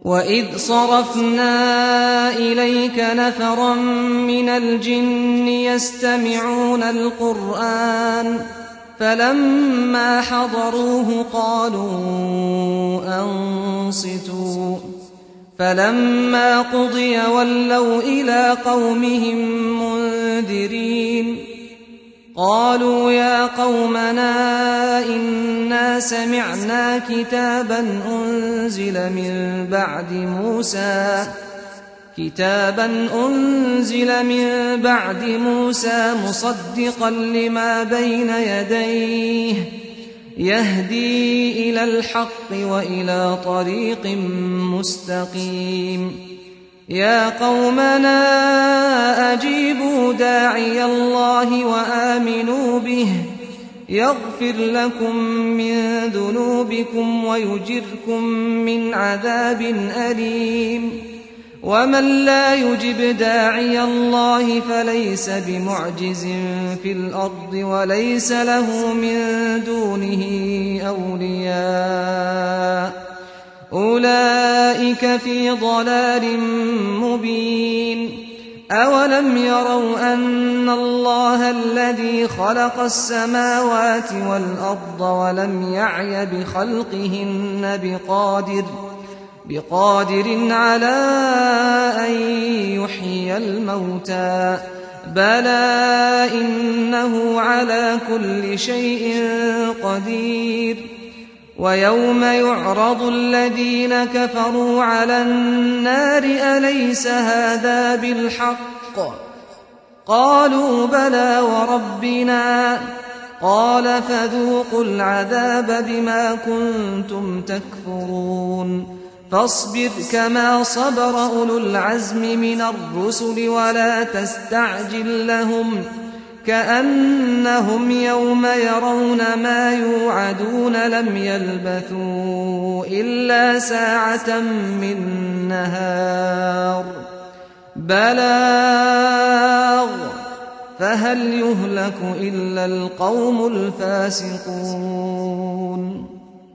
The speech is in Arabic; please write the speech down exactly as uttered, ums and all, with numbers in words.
وَإِذْ صَرَفْنَا إِلَيْكَ نَفَرًا مِنَ الْجِنِّ يَسْتَمِعُونَ الْقُرْآنَ فَلَمَّا حَضَرُوهُ قَالُوا أَنصِتُوا فَلَمَّا قُضِيَ وَلَّوْا إِلَىٰ قَوْمِهِم مُّنذِرِينَ قَالُوا يَا قَوْمَنَا إِنَّا سَمِعْنَا كِتَابًا أُنزِلَ مِن بَعْدِ مُوسَىٰ كِتَابًا أُنزِلَ مِن بَعْدِ مُوسَىٰ مُصَدِّقًا لِّمَا بَيْنَ يَدَيْهِ يَهْدِي إِلَى الْحَقِّ وَإِلَىٰ طَرِيقٍ مُّسْتَقِيمٍ يَا قَوْمَنَا أَجِيبُوا دَاعِيَ اللَّهِ وَآمِنُوا بِهِ يَغْفِرْ لَكُم مِّن ذُنُوبِكُمْ وَيُجِرْكُم مِّنْ عَذَابٍ أَلِيمٍ وَمَن لَّا يُجِبْ دَاعِيَ اللَّهِ فَلَيْسَ بِمُعْجِزٍ فِي الْأَرْضِ وَلَيْسَ لَهُ مِن دُونِهِ أَوْلِيَاءُ أُولَٰئِكَ فِي ضَلَالٍ مُّبِينٍ أَوَلَمْ يَرَوْا أَنَّ اللَّهَ الَّذِي خَلَقَ السَّمَاوَاتِ وَالْأَرْضَ وَلَمْ يَعْيَ بِخَلْقِهِنَّ بِقَادِرٍ بقادر على أن يحيي الموتى بلى إنه على كل شيء قدير ويوم يعرض الذين كفروا على النار أليس هذا بالحق قالوا بلى وربنا قال فذوقوا العذاب بما كنتم تكفرون فاصبر كما صبر أولو العزم من الرسل ولا تستعجل لهم كأنهم يوم يرون ما يوعدون لم يلبثوا إلا ساعة من نهار بلاغ فهل يهلك إلا القوم الفاسقون